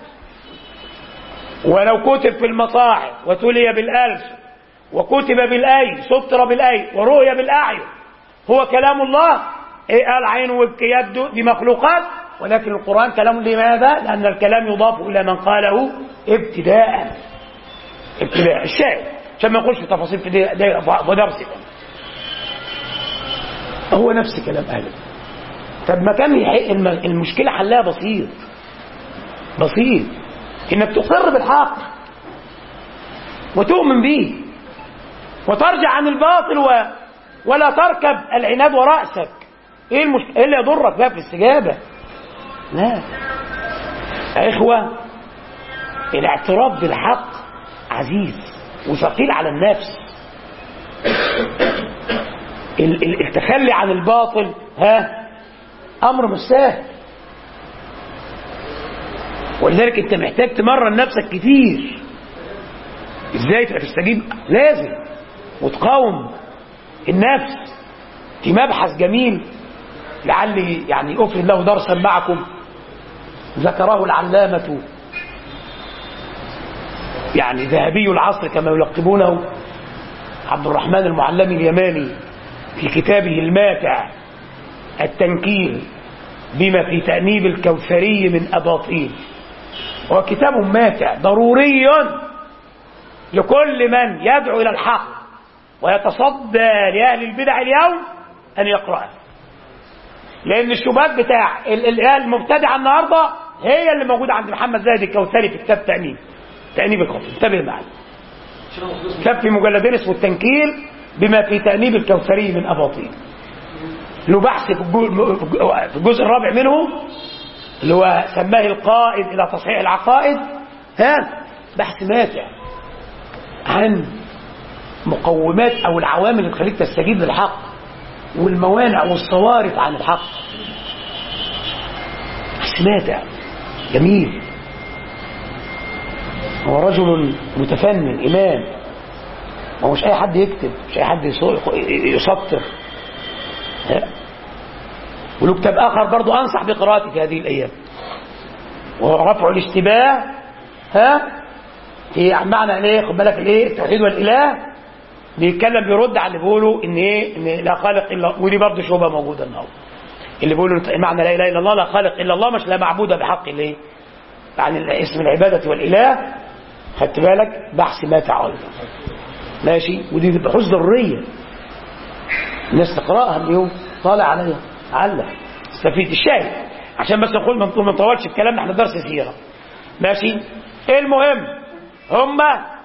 ولو كتب في المصاحف وتلي بالألف وكتب بالأي سطر بالأي ورؤي بالأعين هو كلام الله إيه قال عينه ويده دي مخلوقات ولكن القرآن كلام لماذا لأن الكلام يضاف إلى من قاله ابتداء ابتداء الشاهد عشان ما نقولش في تفاصيل في ودرس هو نفس كلام أهل طب ما كان المشكلة حلها بسيط بسيط انك تقر بالحق وتؤمن به وترجع عن الباطل و... ولا تركب العناد ورأسك ايه المشكلة ايه اللي يضرك بقى في الاستجابة لا يا اخوة الاعتراف بالحق عزيز وثقيل على النفس التخلي عن الباطل ها امر مش سهل ولذلك انت محتاج تمرن نفسك كتير ازاي تبقى تستجيب لازم وتقاوم النفس في مبحث جميل لعلي يعني افرد له درسا معكم ذكره العلامة يعني ذهبي العصر كما يلقبونه عبد الرحمن المعلمي اليماني في كتابه الماتع التنكيل بما في تأنيب الكوثري من أباطيل هو كتاب ماتع ضروري لكل من يدعو إلى الحق ويتصدى لأهل البدع اليوم أن يقرأه لأن الشبهات بتاع المبتدع النهاردة هي اللي موجودة عند محمد زاهد الكوثري في كتاب تأنيب تأنيب الكوثري انتبه معي كتاب في مجلدين اسمه التنكيل بما في تأنيب الكوثري من أباطيل له بحث في الجزء الرابع منه اللي هو سماه القائد إلى تصحيح العقائد ها بحث ماتع عن مقومات أو العوامل اللي تخليك تستجيب للحق والموانع والصوارف عن الحق بحث ماتع جميل هو رجل متفنن إمام ما هوش أي حد يكتب مش أي حد يسطر وله كتاب آخر برضو أنصح بقراءته في هذه الأيام وهو رفع الاشتباه ها في معنى ايه خد بالك الايه التوحيد والاله بيتكلم بيرد على اللي بيقولوا ان ايه ان لا خالق الا ودي برضه شبهه موجوده النهارده اللي بيقولوا معنى لا اله الا الله لا خالق الا الله مش لا معبود بحق الايه يعني اسم العباده والاله خدت بالك بحث ماتع ايضا ماشي ودي بحوث ضروريه الناس تقراها اليوم طالع عليها علق استفيد الشاهد عشان بس نقول ما نطولش الكلام احنا درس سيره ماشي المهم هم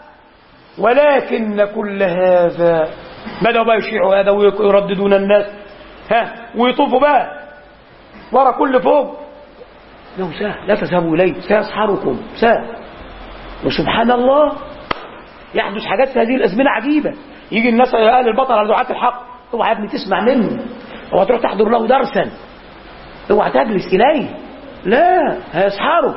ولكن كل هذا بدأوا بقى يشيعوا هذا ويرددون الناس ها ويطوفوا بقى ورا كل فوق إنه سهل، لا تذهبوا إليه سيسحركم سهل. وسبحان الله يحدث حاجات في هذه الأزمنة عجيبة. يجي الناس أهل البطل على دعاة الحق، اوعى يا ابني تسمع منه، اوعى تروح تحضر له درسا، اوعى تجلس إليه، لا هيسحرك،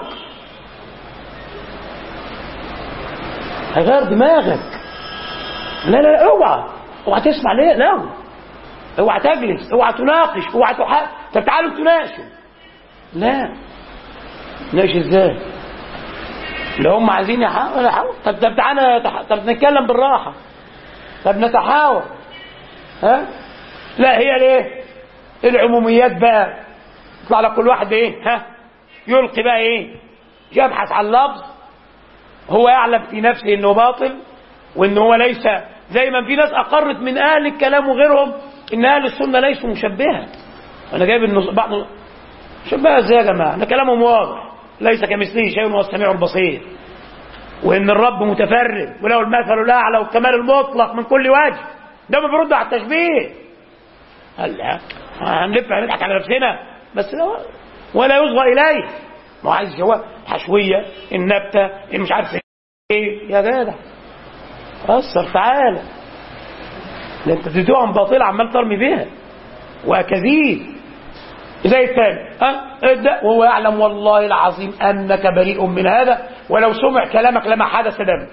هيغير دماغك، لا لا لا اوعى اوعى تسمع ليه، لا اوعى تجلس، اوعى تناقش، اوعى تحاول. طب تعالوا تناقشوا، لا ناقش ازاي؟ لو هم عايزين يحاول يحاول. طب طب تعالى تح... طب نتكلم بالراحه، طب نتحاور، ها؟ لا هي ليه؟ العموميات بقى يطلع لك كل واحد ايه؟ ها؟ يلقي بقى ايه؟ يبحث عن لفظ هو يعلم في نفسه انه باطل، وان هو ليس زي ما في ناس اقرت من اهل الكلام وغيرهم ان اهل السنه ليسوا مشبهه. انا جايب النص بعض شبهه ازاي يا جماعه؟ ان كلامهم واضح، ليس كمثله شيء وهو السميع البصير، وان الرب متفرد وله المثل الاعلى والكمال المطلق من كل وجه. ده ما بيرد على التشبيه. قال لا هنلف هنضحك على نفسنا بس لا، ولا يصغى اليه. ما عايز هو حشويه النبته اللي مش عارف ايه يا جدع. أثر تعالى، ده انت بتدوها باطله عمال ترمي بيها وكذيب زي الثاني. ها ابدا وهو يعلم والله العظيم انك بريء من هذا، ولو سمع كلامك لما حدث دم.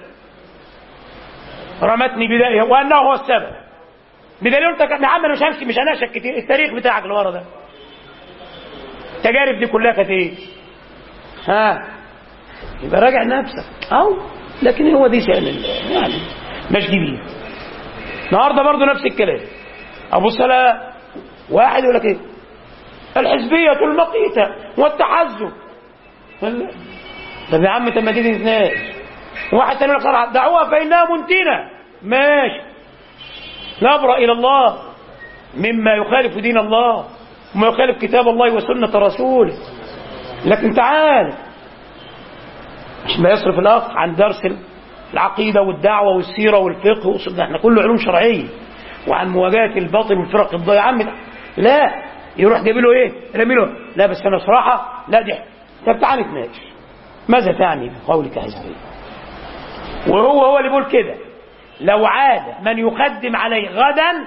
رمتني بدائها وانه هو السبب. بدليل انت يا عم انا مش همشي مش هناشك كتير، التاريخ بتاعك اللي ورا ده التجارب دي كلها كانت ايه؟ ها يبقى راجع نفسك. او لكن هو دي شأن الله يعني مش جديد. النهارده برضه نفس الكلام. ابو السلام واحد يقول لك ايه؟ الحزبيه المقيته والتحزب. طب يا عم طب ما تيجي نتناقش. واحد ثاني يقول لك دعوها فانها منتنه. ماشي، نبرأ الى الله مما يخالف دين الله وما يخالف كتاب الله وسنه رسوله. لكن تعال مش ما يصرف الاخ عن درس العقيده والدعوه والسيره والفقه وصدق احنا كله علوم شرعيه، وعن مواجهه الباطل والفرق الضايعه. يا عم لا يروح جايب له ايه؟ رمي له لا بس انا صراحه لا دي. طب تعال نتناقش، ماذا تعني بقولك حزبيه؟ وهو هو اللي بيقول كده. لو عاد من يقدم عليه غدا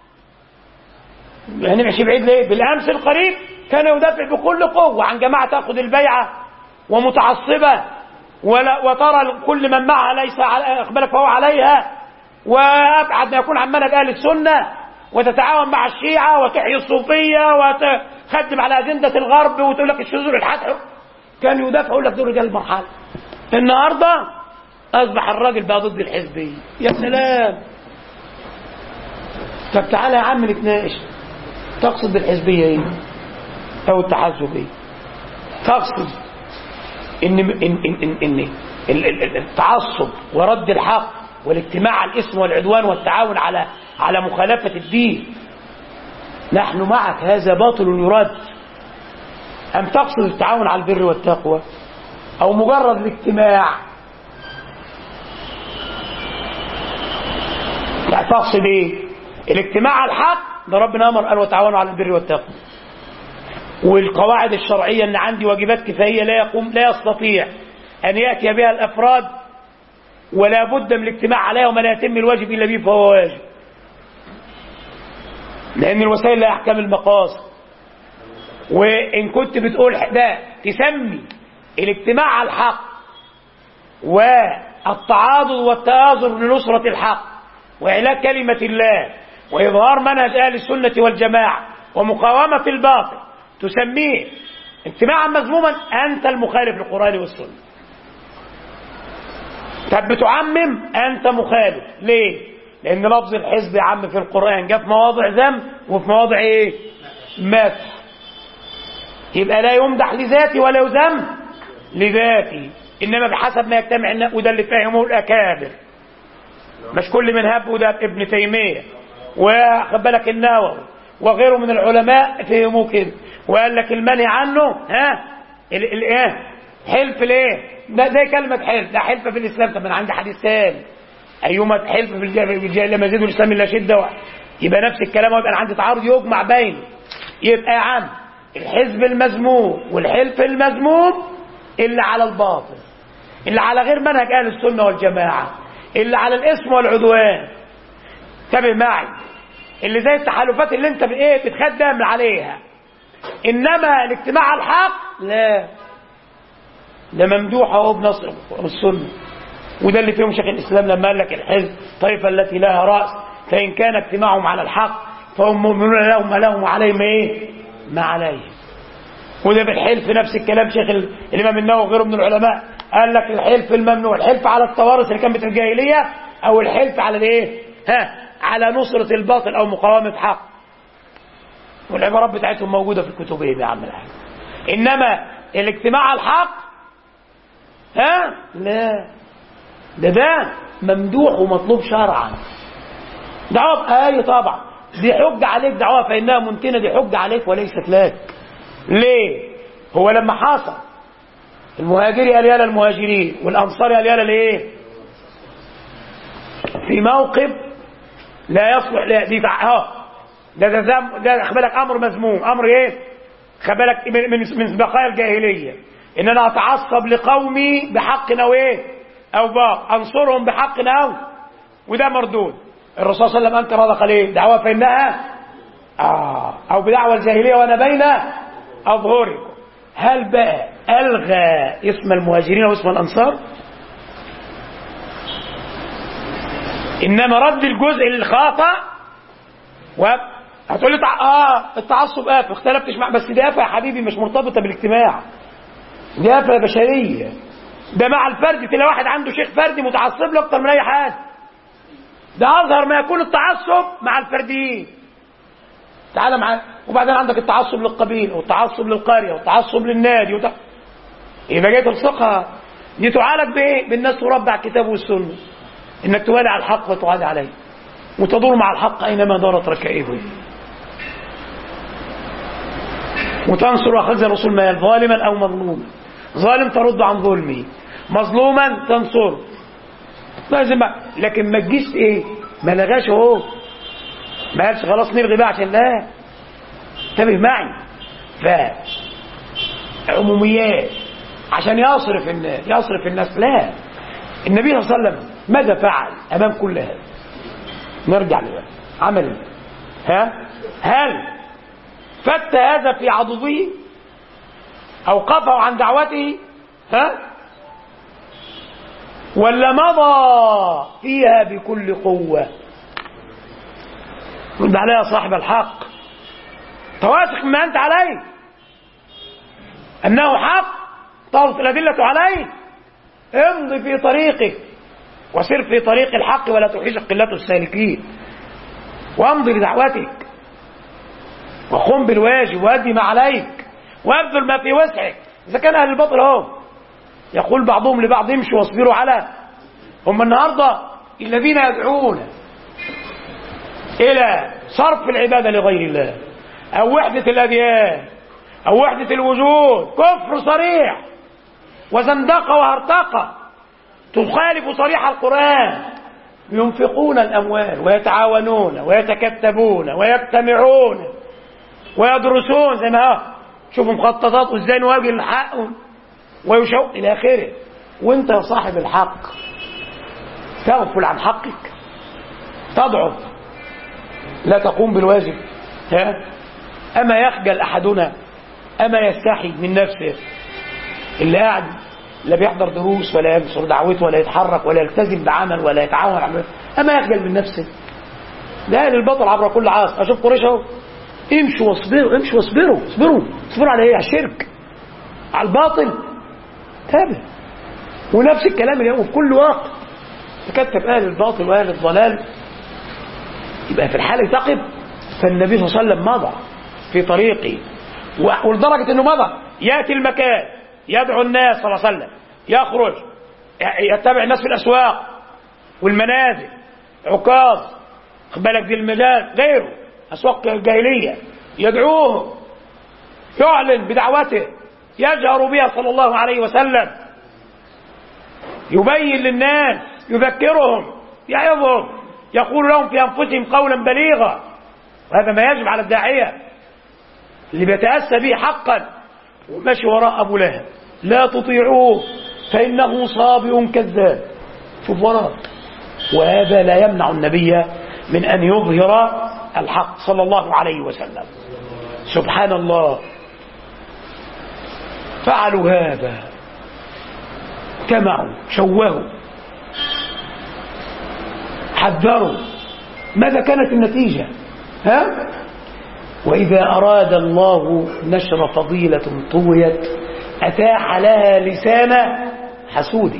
هنمشي بعيد ليه؟ بالامس القريب كان يدافع بكل قوه عن جماعه تاخذ البيعه ومتعصبه ولا وترى كل من معها ليس اقبلك فهو عليها، وابعد ما يكون عن منهج اهل السنه، وتتعاون مع الشيعه وتحيي الصوفيه وتخدم على اجنده الغرب وتقول لك الشذوذ الحاد. كان يدافع يقول لك دول رجال المرحله. النهارده اصبح الراجل بقى ضد الحزبيه. يا سلام. طب تعالى يا عم نتناقش. تقصد بالحزبيه ايه؟ او التحزب ايه؟ تقصد ان ان ان ان, إن التعصب ورد الحق والاجتماع على الاسم والعدوان والتعاون على على مخالفه الدين نحن معك هذا باطل يرد، ام تقصد التعاون على البر والتقوى او مجرد الاجتماع؟ يعني تقصد ايه؟ الاجتماع على الحق ده ربنا امر قال وتعاونوا على البر والتقوى، والقواعد الشرعيه ان عندي واجبات كفايه لا يقوم لا يستطيع ان ياتي بها الافراد ولا بد من الاجتماع عليها، وما لا يتم الواجب الا به فهو واجب، لان الوسائل لا احكام المقاصد. وان كنت بتقول ده تسمي الاجتماع على الحق والتعاضد والتآزر لنصرة الحق وإعلاء كلمة الله وإظهار منهج أهل السنة والجماعة ومقاومة الباطل تسميه اجتماعا مذموما، أنت المخالف للقرآن والسنة. طب بتعمم، أنت مخالف. ليه؟ لأن لفظ الحزب يا عم في القرآن جاء في مواضع ذم وفي مواضع إيه؟ مدح. يبقى لا يمدح لذاتي ولا يذم لذاتي، إنما بحسب ما يجتمع. وده اللي فهمه الأكابر، مش كل من هب. وده ابن تيمية وخد بالك النووي وغيره من العلماء فهموه كده، وقال لك المنهي عنه ها الايه؟ حلف الايه؟ ده زي كلمه حلف، ده حلف في الاسلام. طب انا عندي حديث ثاني ايما حلف في الجاهليه لما يزيدوا الاسلام الا شده واحد. يبقى نفس الكلام، ويبقى انا عندي تعارض يجمع بينه. يبقى يا عم الحزب المذموم والحلف المذموم اللي على الباطل، اللي على غير منهج اهل السنه والجماعه، اللي على الاسم والعدوان. انتبه معي، اللي زي التحالفات اللي انت بايه بتخدم عليها. انما الاجتماع على الحق لا، ده ممدوح اهو بنص السنه. وده اللي فيهم شيخ الاسلام لما قال لك الحزب طائفه التي لها راس فان كان اجتماعهم على الحق فهم مؤمنون لهم ما لهم وعليهم ايه ما عليهم. وده بالحلف نفس الكلام. شيخ الامام النووي وغيره من العلماء قال لك الحلف الممنوع الحلف على التوارث اللي كانت الجاهليه، او الحلف على الايه ها على نصره الباطل او مقاومه حق. والعبارات بتاعتهم موجوده في كتبهم يا عم الحاج. انما الاجتماع على الحق ها لا، ده ده ممدوح ومطلوب شرعا. دعوه اي طبعا دي حجه عليك، دعوه فانها منتنه، دي حجه عليك وليست لك. ليه؟ هو لما حصل المهاجري قال يا للمهاجرين والانصاري قال يا للايه في موقف لا يصلح لا دي اه ده ده ده, ده خد بالك امر مذموم، امر ايه خد بالك من من بقايا الجاهليه، ان انا اتعصب لقومي بحق او ايه او باق، انصرهم بحق او، وده مردود. الرسول صلى الله عليه وسلم انكر هذا قال ايه دعوه فانها اه او بدعوه الجاهليه وانا بين اظهركم. هل بقى الغى اسم المهاجرين واسم الانصار؟ انما رد الجزء الخاطئ. وهتقول لي اه التعصب آفة، اختلفتش مع، بس دي آفة يا حبيبي مش مرتبطه بالاجتماع، دي آفة بشريه. ده مع الفرد، تلاقي واحد عنده شيخ فردي متعصب له اكتر من اي حاجه. ده اظهر ما يكون التعصب مع الفرديين. تعال معايا. وبعدين عندك التعصب للقبيله والتعصب للقريه والتعصب للنادي وت... يبقى جاي تلصقها. دي تعالج بايه؟ بالناس تربى على الكتاب والسنه، انك توالي على الحق وتعادي عليه وتدور مع الحق اينما دارت ركائبه، وتنصر اخذ الرسول ما ظالما او مظلوما. ظالم ترد عن ظلمه، مظلوما تنصره. لازم بقى. لكن ما تجيش ايه ما لغاش اهو ما قالش خلاص نلغي بقى عشان لا. انتبه معي. فعموميات عشان يصرف الناس يصرف الناس لا. النبي صلى الله عليه وسلم ماذا فعل امام كل هذا؟ نرجع لبقى عمل ها هل فت هذا في عضده او قفوا عن دعوته ها ولا مضى فيها بكل قوه؟ رد عليها صاحب الحق، تواثق ما انت عليه انه حق، طالت الادله عليه، امضي في طريقك وسر في طريق الحق ولا تحيش قلة السالكين، وامضي لدعوتك وقم بالواجب وادي ما عليك وابذل ما في وسعك. اذا كان اهل الباطل اهو يقول بعضهم لبعض امشوا واصبروا على، هم النهارده الذين يدعون الى صرف العباده لغير الله او وحده الاديان او وحده الوجود، كفر صريح وزندقه وهرطقه تخالف صريح القرآن. ينفقون الأموال ويتعاونون ويتكتبون ويجتمعون ويدرسون زي ما شوفوا مخططات وازاي نواجه الحق ويشوق إلى آخره، وانت يا صاحب الحق تغفل عن حقك، تضعف، لا تقوم بالواجب. ها أما يخجل أحدنا، أما يستحي من نفسه اللي قاعد لا بيحضر دروس ولا ينصر دعوته ولا يتحرك ولا يلتزم بعمل ولا يتعاون على، اما يخجل من نفسه؟ ده اهل الباطل عبر كل عاص. اشوف قريش اهو امشوا واصبروا امشوا واصبروا اصبروا اصبروا على ايه؟ على الشرك، على الباطل. تابع. ونفس الكلام اليوم في كل وقت تكتب اهل الباطل واهل الضلال. يبقى في الحاله تقف. فالنبي صلى الله عليه وسلم مضى في طريقه، ولدرجه انه مضى ياتي المكان يدعو الناس صلى الله عليه وسلم، يخرج يتبع الناس في الأسواق والمنازل، عكاظ خد بالك دي المجال غيره أسواق الجاهلية، يدعوهم، يعلن بدعوته، يجهر بها صلى الله عليه وسلم، يبين للناس، يذكرهم، يعظهم، يقول لهم في أنفسهم قولا بليغا. وهذا ما يجب على الداعية. اللي بيتأسى به حقا وماشي وراء أبو لهب لا تطيعوه فإنه صابئ كذاب. شوف وراء. وهذا لا يمنع النبي من أن يظهر الحق صلى الله عليه وسلم. سبحان الله. فعلوا هذا، اجتمعوا، شوهوا، حذروا. ماذا كانت النتيجة؟ ها؟ وإذا أراد الله نشر فضيلة طويت أتاح لها لسان حسودي.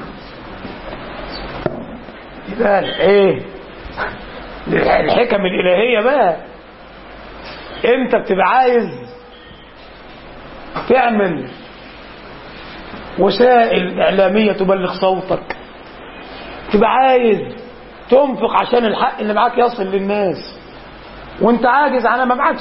لذلك ايه الحكم الإلهية بقى؟ انت بتبقى عايز تعمل وسائل إعلامية تبلغ صوتك، تبقى عايز تنفق عشان الحق اللي معاك يصل للناس، وانت عاجز على ما معكش.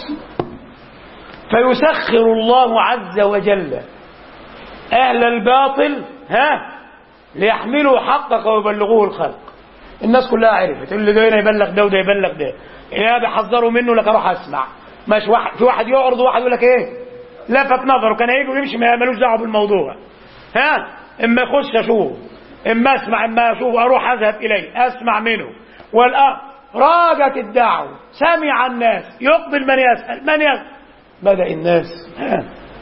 فيسخر الله عز وجل أهل الباطل ها ليحملوا حقك ويبلغوه الخلق. الناس كلها عرفت اللي ده يبلغ ده وده يبلغ ده، يا بيحذروا منه لك اروح اسمع. مش واحد في واحد يعرض وواحد يقول لك ايه لفت نظره كان هيجي ويمشي ما ملوش دعوه بالموضوع. ها اما اخش اشوف، اما اسمع، اما اشوف اروح اذهب اليه اسمع منه. والان راجت الدعوه، سمع الناس، يقبل من يسال من يسال، بدا الناس ها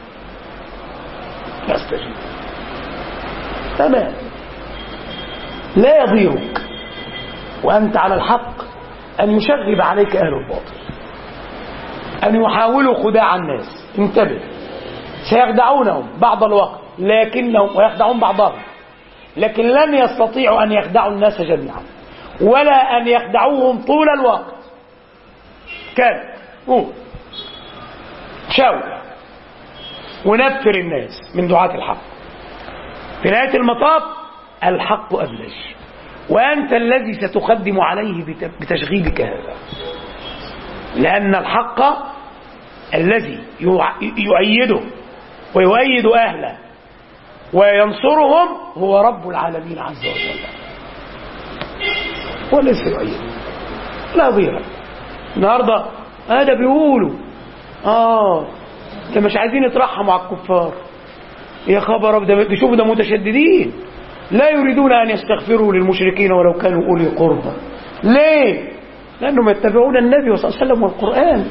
يستجيب. تمام. لا يضيرك وأنت على الحق أن يشغب عليك أهل الباطل، أن يحاولوا خداع الناس. انتبه، سيخدعونهم بعض الوقت لكنهم ويخدعون بعضهم، لكن لن يستطيعوا أن يخدعوا الناس جميعا ولا أن يخدعوهم طول الوقت. كان قول شاور ونفر الناس من دعاة الحق. في نهاية المطاف الحق أبلج، وأنت الذي ستقدم عليه بتشغيبك هذا، لأن الحق الذي يؤيده ويؤيد أهله وينصرهم هو رب العالمين عز وجل، وليس يؤيده. لا ضير. النهاردة هذا بيقولوا آه ده مش عايزين يترحموا على الكفار. يا خبر، ده شوفوا ده متشددين، لا يريدون أن يستغفروا للمشركين ولو كانوا أولي قربى. ليه؟ لأنهم يتبعون النبي صلى الله عليه وسلم والقرآن.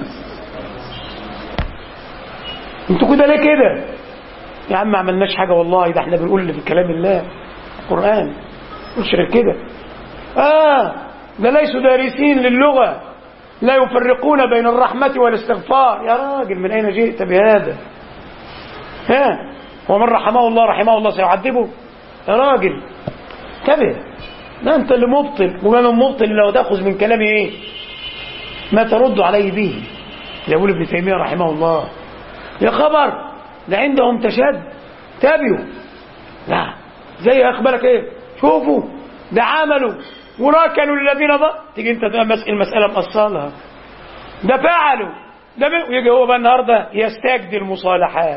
انتوا كده ليه كده؟ يا عم ما عملناش حاجة والله، ده احنا بنقول اللي في كلام الله القرآن. مشرك كده آه ده ليسوا دارسين للغة، لا يفرقون بين الرحمة والاستغفار. يا راجل من أين جئت بهذا؟ ها ومن رحمه الله رحمه الله سيعذبه؟ يا راجل كبير، لا انت اللي مبطل. ومن المبطل لو تأخذ من كلامي ايه ما ترد عليه به. يقول ابن تيمية رحمه الله يا خبر ده عندهم تشد تابعوا، لا زي اخبارك ايه، شوفوا ده عملوا وراكنوا للذين ضل. تيجي انت المسألة مقصلها، ده فعلوا ده يجي هو بقى النهارده يستجدي المصالحات.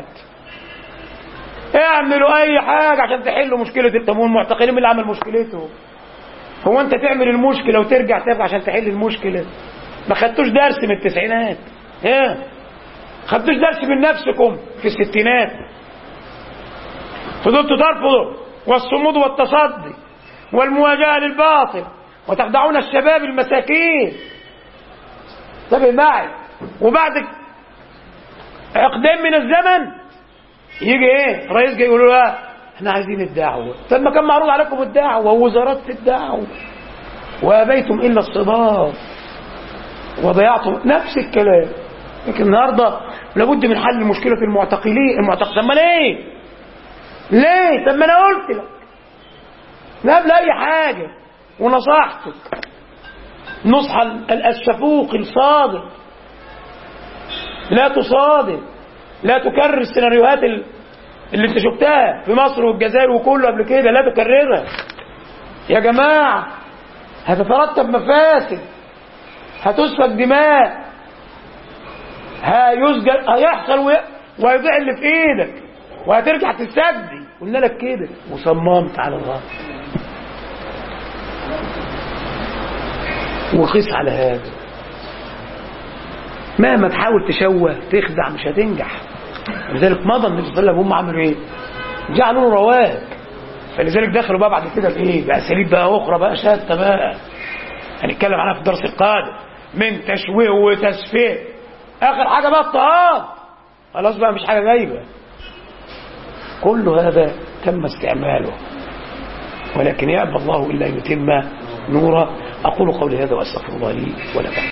اعملوا اي حاجة عشان تحلوا مشكلة التموين. المعتقلين اللي عمل مشكلته، هو انت تعمل المشكلة وترجع ترجع عشان تحل المشكلة؟ ما خدتوش درس من التسعينات؟ ها خدتوش درس من نفسكم في الستينات؟ فضلتوا ترفضوا والصمود والتصدي والمواجهة للباطل وتخدعون الشباب المساكين. انتبه معي. وبعد عقدين من الزمن يجي ايه رئيس جاي يقول له احنا عايزين الدعوة. طب ما كان معروض عليكم الدعوة ووزارات في الدعوة وابيتم الا الصداق وضيعتم نفس الكلام. لكن النهارده لابد من حل مشكلة المعتقلين. المعتقل طب ما ليه ليه طب ما انا قلت لك لا بلا اي حاجة ونصحتك نصح الشفوق الصادق. لا تصادق، لا تكرر السيناريوهات اللي انت شفتها في مصر والجزائر وكله قبل كده، لا تكررها يا جماعة. هتترتب مفاسد، هتسفك دماء، هيسجل هيحصل وهيضيع اللي في ايدك وهترجع تستجدي. قلنا لك كده وصممت على الله. وقيس على هذا مهما تحاول تشوه تخدع مش هتنجح. لذلك مضى النبي صلى الله عليه وسلم هم عملوا ايه؟ جعلوا له رواج. فلذلك دخلوا بقى بعد كده بايه؟ باساليب بقى اخرى بقى شاذة بقى هنتكلم عنها في الدرس القادم، من تشويه وتسفيه. اخر حاجه بقى اضطهاد، خلاص بقى مش حاجه غايبه. كل هذا تم استعماله، ولكن يأبى الله الا يتم نوره. اقول قولي هذا واستغفر الله لي ولكم.